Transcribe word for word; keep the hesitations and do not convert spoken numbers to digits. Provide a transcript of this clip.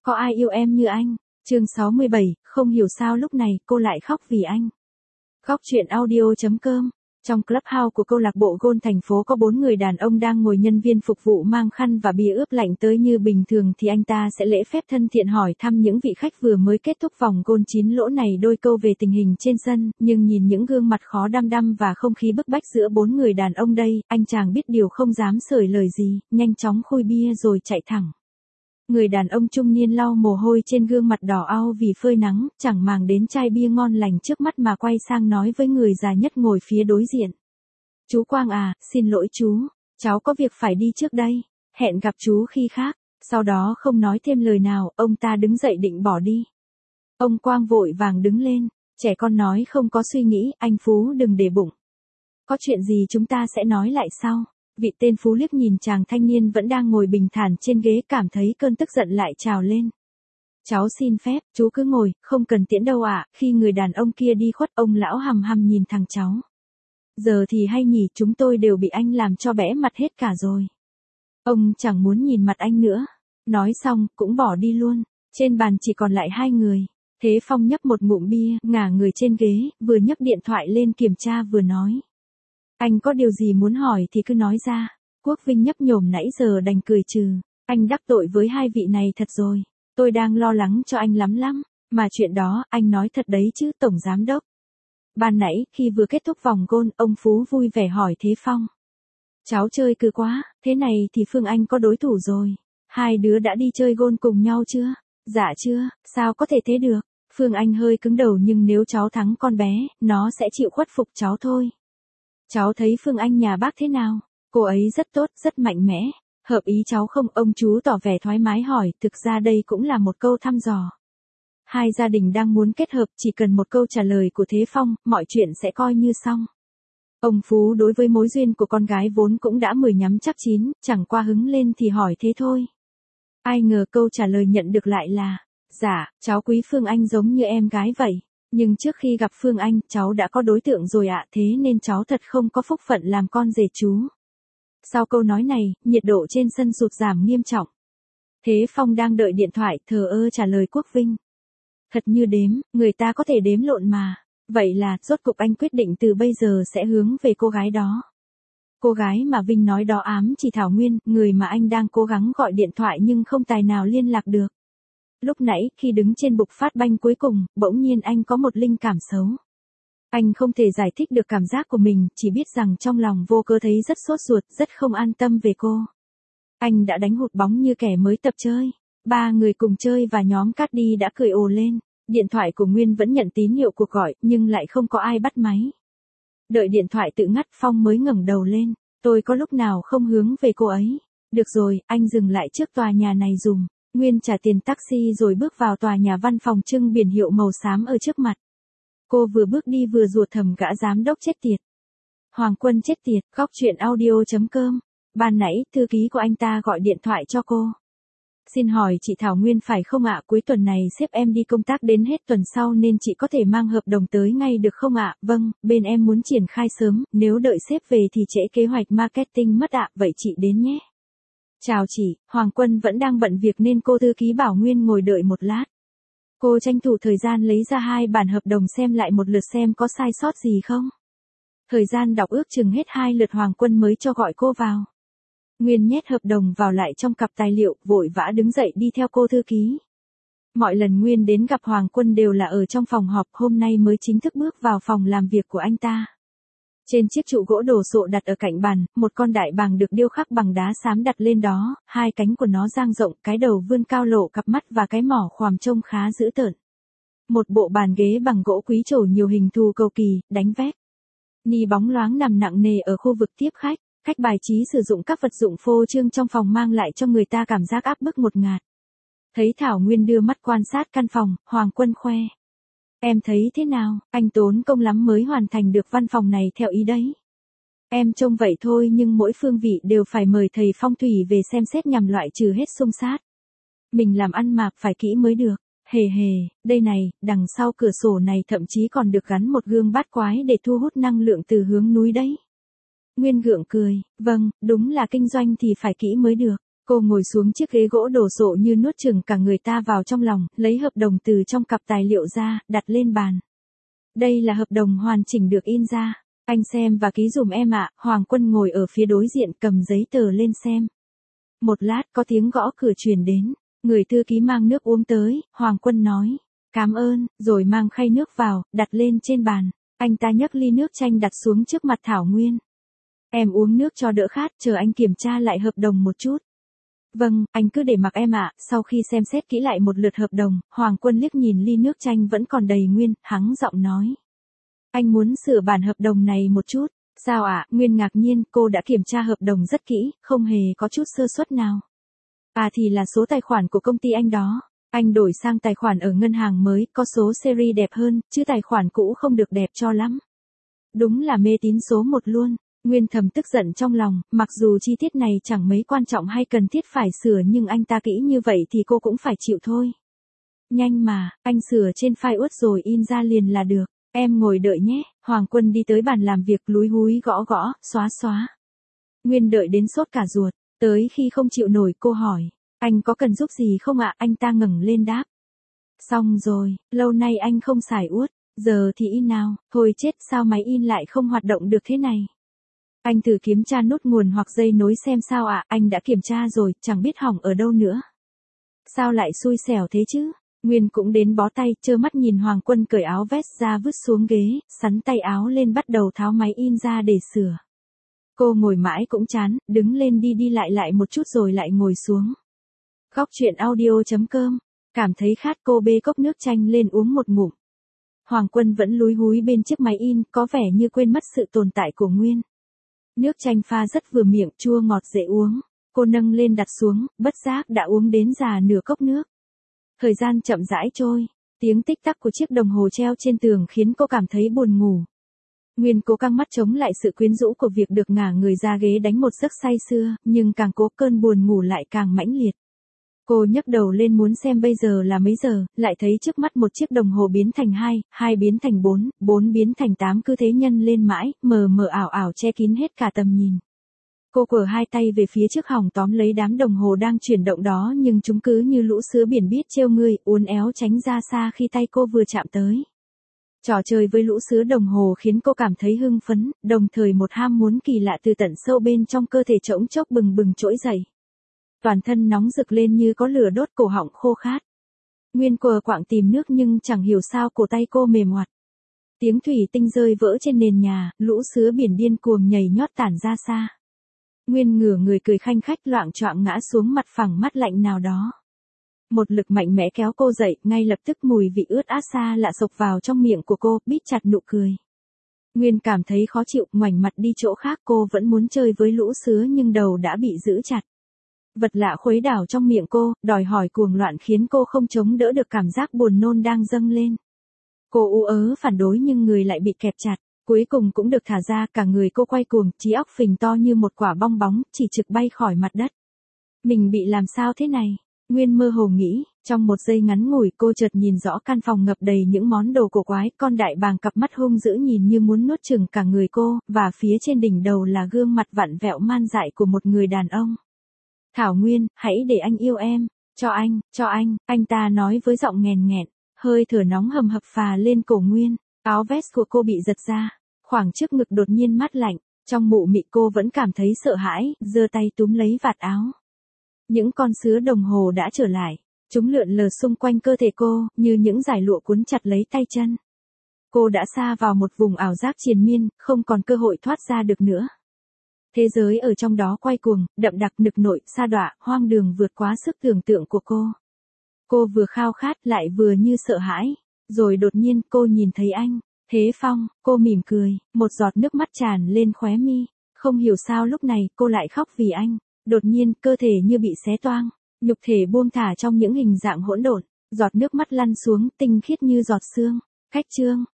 Có ai yêu em như anh? Chương sáu mươi bảy, không hiểu sao lúc này cô lại khóc vì anh. Khóc chuyện audio chấm com. Trong clubhouse của câu lạc bộ golf thành phố có bốn người đàn ông đang ngồi, nhân viên phục vụ mang khăn và bia ướp lạnh tới. Như bình thường thì anh ta sẽ lễ phép thân thiện hỏi thăm những vị khách vừa mới kết thúc vòng golf chín lỗ này đôi câu về tình hình trên sân, nhưng nhìn những gương mặt khó đăm đăm và không khí bức bách giữa bốn người đàn ông đây, anh chàng biết điều không dám sởi lời gì, nhanh chóng khui bia rồi chạy thẳng. Người đàn ông trung niên lau mồ hôi trên gương mặt đỏ au vì phơi nắng, chẳng màng đến chai bia ngon lành trước mắt mà quay sang nói với người già nhất ngồi phía đối diện. Chú Quang à, xin lỗi chú, cháu có việc phải đi trước đây, hẹn gặp chú khi khác. Sau đó không nói thêm lời nào, ông ta đứng dậy định bỏ đi. Ông Quang vội vàng đứng lên, trẻ con nói không có suy nghĩ, anh Phú đừng để bụng. Có chuyện gì chúng ta sẽ nói lại sau. Vị tên Phú liếc nhìn chàng thanh niên vẫn đang ngồi bình thản trên ghế, cảm thấy cơn tức giận lại trào lên. Cháu xin phép, chú cứ ngồi, không cần tiễn đâu ạ. Khi người đàn ông kia đi khuất, ông lão hằm hằm nhìn thằng cháu. Giờ thì hay nhỉ, chúng tôi đều bị anh làm cho bẽ mặt hết cả rồi. Ông chẳng muốn nhìn mặt anh nữa. Nói xong, cũng bỏ đi luôn. Trên bàn chỉ còn lại hai người. Thế Phong nhấp một ngụm bia, ngả người trên ghế, vừa nhấc điện thoại lên kiểm tra vừa nói. Anh có điều gì muốn hỏi thì cứ nói ra. Quốc Vinh nhấp nhổm nãy giờ đành cười trừ. Anh đắc tội với hai vị này thật rồi. Tôi đang lo lắng cho anh lắm lắm. Mà chuyện đó, anh nói thật đấy chứ, Tổng Giám Đốc. Ban nãy, khi vừa kết thúc vòng golf, ông Phú vui vẻ hỏi Thế Phong. Cháu chơi cừ quá, thế này thì Phương Anh có đối thủ rồi. Hai đứa đã đi chơi golf cùng nhau chưa? Dạ chưa, sao có thể thế được? Phương Anh hơi cứng đầu, nhưng nếu cháu thắng con bé, nó sẽ chịu khuất phục cháu thôi. Cháu thấy Phương Anh nhà bác thế nào? Cô ấy rất tốt, rất mạnh mẽ. Hợp ý cháu không? Ông chú tỏ vẻ thoải mái hỏi, thực ra đây cũng là một câu thăm dò. Hai gia đình đang muốn kết hợp, chỉ cần một câu trả lời của Thế Phong, mọi chuyện sẽ coi như xong. Ông Phú đối với mối duyên của con gái vốn cũng đã mười nhắm chắc chín, chẳng qua hứng lên thì hỏi thế thôi. Ai ngờ câu trả lời nhận được lại là, dạ, cháu quý Phương Anh giống như em gái vậy. Nhưng trước khi gặp Phương Anh, cháu đã có đối tượng rồi ạ, thế nên cháu thật không có phúc phận làm con rể chú. Sau câu nói này, nhiệt độ trên sân sụt giảm nghiêm trọng. Thế Phong đang đợi điện thoại, thờ ơ trả lời Quốc Vinh. Thật như đếm, người ta có thể đếm lộn mà. Vậy là, rốt cục anh quyết định từ bây giờ sẽ hướng về cô gái đó. Cô gái mà Vinh nói đó ám chỉ Thảo Nguyên, người mà anh đang cố gắng gọi điện thoại nhưng không tài nào liên lạc được. Lúc nãy, khi đứng trên bục phát banh cuối cùng, bỗng nhiên anh có một linh cảm xấu. Anh không thể giải thích được cảm giác của mình, chỉ biết rằng trong lòng vô cớ thấy rất sốt ruột, rất không an tâm về cô. Anh đã đánh hụt bóng như kẻ mới tập chơi. Ba người cùng chơi và nhóm Caddy đã cười ồ lên. Điện thoại của Nguyên vẫn nhận tín hiệu cuộc gọi, nhưng lại không có ai bắt máy. Đợi điện thoại tự ngắt, Phong mới ngẩng đầu lên. Tôi có lúc nào không hướng về cô ấy. Được rồi, anh dừng lại trước tòa nhà này dùm. Nguyên trả tiền taxi rồi bước vào tòa nhà văn phòng trưng biển hiệu màu xám ở trước mặt. Cô vừa bước đi vừa rủa thầm gã giám đốc chết tiệt. Hoàng Quân chết tiệt, khóc chuyện audio chấm com. Ban nãy, thư ký của anh ta gọi điện thoại cho cô. Xin hỏi chị Thảo Nguyên phải không ạ? Cuối tuần này sếp em đi công tác đến hết tuần sau nên chị có thể mang hợp đồng tới ngay được không ạ? Vâng, bên em muốn triển khai sớm, nếu đợi sếp về thì trễ kế hoạch marketing mất ạ, vậy chị đến nhé. Chào chị, Hoàng Quân vẫn đang bận việc nên cô thư ký bảo Nguyên ngồi đợi một lát. Cô tranh thủ thời gian lấy ra hai bản hợp đồng xem lại một lượt xem có sai sót gì không. Thời gian đọc ước chừng hết hai lượt Hoàng Quân mới cho gọi cô vào. Nguyên nhét hợp đồng vào lại trong cặp tài liệu, vội vã đứng dậy đi theo cô thư ký. Mọi lần Nguyên đến gặp Hoàng Quân đều là ở trong phòng họp, hôm nay mới chính thức bước vào phòng làm việc của anh ta. Trên chiếc trụ gỗ đồ sộ đặt ở cạnh bàn, một con đại bàng được điêu khắc bằng đá xám đặt lên đó, hai cánh của nó dang rộng, cái đầu vươn cao lộ cặp mắt và cái mỏ khoằm trông khá dữ tợn. Một bộ bàn ghế bằng gỗ quý trổ nhiều hình thù cầu kỳ, đánh vét. Ni bóng loáng nằm nặng nề ở khu vực tiếp khách. Cách bài trí sử dụng các vật dụng phô trương trong phòng mang lại cho người ta cảm giác áp bức ngột ngạt. Thấy Thảo Nguyên đưa mắt quan sát căn phòng, Hoàng Quân khoe. Em thấy thế nào, anh tốn công lắm mới hoàn thành được văn phòng này theo ý đấy. Em trông vậy thôi nhưng mỗi phương vị đều phải mời thầy phong thủy về xem xét nhằm loại trừ hết xung sát. Mình làm ăn mạc phải kỹ mới được. Hề hề, đây này, đằng sau cửa sổ này thậm chí còn được gắn một gương bát quái để thu hút năng lượng từ hướng núi đấy. Nguyên gượng cười, vâng, đúng là kinh doanh thì phải kỹ mới được. Cô ngồi xuống chiếc ghế gỗ đồ sộ như nuốt chửng cả người ta vào trong lòng, lấy hợp đồng từ trong cặp tài liệu ra, đặt lên bàn. Đây là hợp đồng hoàn chỉnh được in ra. Anh xem và ký dùm em ạ. Hoàng Quân ngồi ở phía đối diện cầm giấy tờ lên xem. Một lát có tiếng gõ cửa truyền đến. Người thư ký mang nước uống tới, Hoàng Quân nói. Cảm ơn, rồi mang khay nước vào, đặt lên trên bàn. Anh ta nhấc ly nước chanh đặt xuống trước mặt Thảo Nguyên. Em uống nước cho đỡ khát, chờ anh kiểm tra lại hợp đồng một chút. Vâng, anh cứ để mặc em ạ. Sau khi xem xét kỹ lại một lượt hợp đồng, Hoàng Quân liếc nhìn ly nước chanh vẫn còn đầy nguyên, hắng giọng nói. Anh muốn sửa bản hợp đồng này một chút. Sao ạ? Nguyên ngạc nhiên, cô đã kiểm tra hợp đồng rất kỹ, không hề có chút sơ suất nào. À thì là số tài khoản của công ty anh đó. Anh đổi sang tài khoản ở ngân hàng mới, có số series đẹp hơn, chứ tài khoản cũ không được đẹp cho lắm. Đúng là mê tín số một luôn. Nguyên thầm tức giận trong lòng, mặc dù chi tiết này chẳng mấy quan trọng hay cần thiết phải sửa nhưng anh ta kỹ như vậy thì cô cũng phải chịu thôi. Nhanh mà, anh sửa trên file Word rồi in ra liền là được. Em ngồi đợi nhé. Hoàng Quân đi tới bàn làm việc lúi húi gõ gõ, xóa xóa. Nguyên đợi đến sốt cả ruột, tới khi không chịu nổi cô hỏi. Anh có cần giúp gì không ạ? Anh ta ngẩng lên đáp. Xong rồi, lâu nay anh không xài Word, giờ thì in nào. Thôi chết, sao máy in lại không hoạt động được thế này? Anh thử kiểm tra nút nguồn hoặc dây nối xem sao ạ. Anh đã kiểm tra rồi, chẳng biết hỏng ở đâu nữa. Sao lại xui xẻo thế chứ? Nguyên cũng đến bó tay, trơ mắt nhìn Hoàng Quân cởi áo vest ra vứt xuống ghế, sắn tay áo lên bắt đầu tháo máy in ra để sửa. Cô ngồi mãi cũng chán, đứng lên đi đi lại lại một chút rồi lại ngồi xuống. Góc chuyện audio chấm com, cảm thấy khát cô bê cốc nước chanh lên uống một ngụm. Hoàng Quân vẫn lúi húi bên chiếc máy in, có vẻ như quên mất sự tồn tại của Nguyên. Nước chanh pha rất vừa miệng, chua ngọt dễ uống. Cô nâng lên đặt xuống, bất giác đã uống đến già nửa cốc nước. Thời gian chậm rãi trôi, tiếng tích tắc của chiếc đồng hồ treo trên tường khiến cô cảm thấy buồn ngủ. Nguyên cố căng mắt chống lại sự quyến rũ của việc được ngả người ra ghế đánh một giấc say sưa, nhưng càng cố cơn buồn ngủ lại càng mãnh liệt. Cô nhấc đầu lên muốn xem bây giờ là mấy giờ, lại thấy trước mắt một chiếc đồng hồ biến thành hai, hai biến thành bốn, bốn biến thành tám, cứ thế nhân lên mãi, mờ mờ ảo ảo che kín hết cả tầm nhìn. Cô quờ hai tay về phía trước hòng tóm lấy đám đồng hồ đang chuyển động đó nhưng chúng cứ như lũ sứa biển biết trêu ngươi, uốn éo tránh ra xa khi tay cô vừa chạm tới. Trò chơi với lũ sứa đồng hồ khiến cô cảm thấy hưng phấn, đồng thời một ham muốn kỳ lạ từ tận sâu bên trong cơ thể trỗng chốc bừng bừng trỗi dậy. Toàn thân nóng rực lên như có lửa đốt, cổ họng khô khát. Nguyên quờ quạng tìm nước nhưng chẳng hiểu sao cổ tay cô mềm oặt. Tiếng thủy tinh rơi vỡ trên nền nhà, lũ sứa biển điên cuồng nhảy nhót tản ra xa. Nguyên ngửa người cười khanh khách loạng choạng ngã xuống mặt phẳng mắt lạnh nào đó. Một lực mạnh mẽ kéo cô dậy, ngay lập tức mùi vị ướt át xa lạ xộc vào trong miệng của cô, bít chặt nụ cười. Nguyên cảm thấy khó chịu, ngoảnh mặt đi chỗ khác. Cô vẫn muốn chơi với lũ sứa nhưng đầu đã bị giữ chặt. Vật lạ khuấy đảo trong miệng cô, đòi hỏi cuồng loạn khiến cô không chống đỡ được cảm giác buồn nôn đang dâng lên. Cô ú ớ phản đối nhưng người lại bị kẹp chặt. Cuối cùng cũng được thả ra, cả người cô quay cuồng, trí óc phình to như một quả bong bóng, chỉ trực bay khỏi mặt đất. Mình bị làm sao thế này? Nguyên mơ hồ nghĩ, trong một giây ngắn ngủi cô chợt nhìn rõ căn phòng ngập đầy những món đồ cổ quái, con đại bàng cặp mắt hung dữ nhìn như muốn nuốt chửng cả người cô, và phía trên đỉnh đầu là gương mặt vặn vẹo man dại của một người đàn ông. Thảo Nguyên, hãy để anh yêu em, cho anh, cho anh, anh ta nói với giọng nghèn nghẹn, hơi thở nóng hầm hập phà lên cổ Nguyên. Áo vest của cô bị giật ra, khoảng trước ngực đột nhiên mát lạnh, trong mụ mị cô vẫn cảm thấy sợ hãi, giơ tay túm lấy vạt áo. Những con sứa đồng hồ đã trở lại, chúng lượn lờ xung quanh cơ thể cô, như những dải lụa cuốn chặt lấy tay chân. Cô đã sa vào một vùng ảo giác triền miên, không còn cơ hội thoát ra được nữa. Thế giới ở trong đó quay cuồng, đậm đặc nực nội, sa đọa, hoang đường vượt quá sức tưởng tượng của cô. Cô vừa khao khát lại vừa như sợ hãi. Rồi đột nhiên cô nhìn thấy anh, Thế Phong, cô mỉm cười, một giọt nước mắt tràn lên khóe mi. Không hiểu sao lúc này cô lại khóc vì anh. Đột nhiên cơ thể như bị xé toang, nhục thể buông thả trong những hình dạng hỗn độn, giọt nước mắt lăn xuống tinh khiết như giọt sương. Khách chương.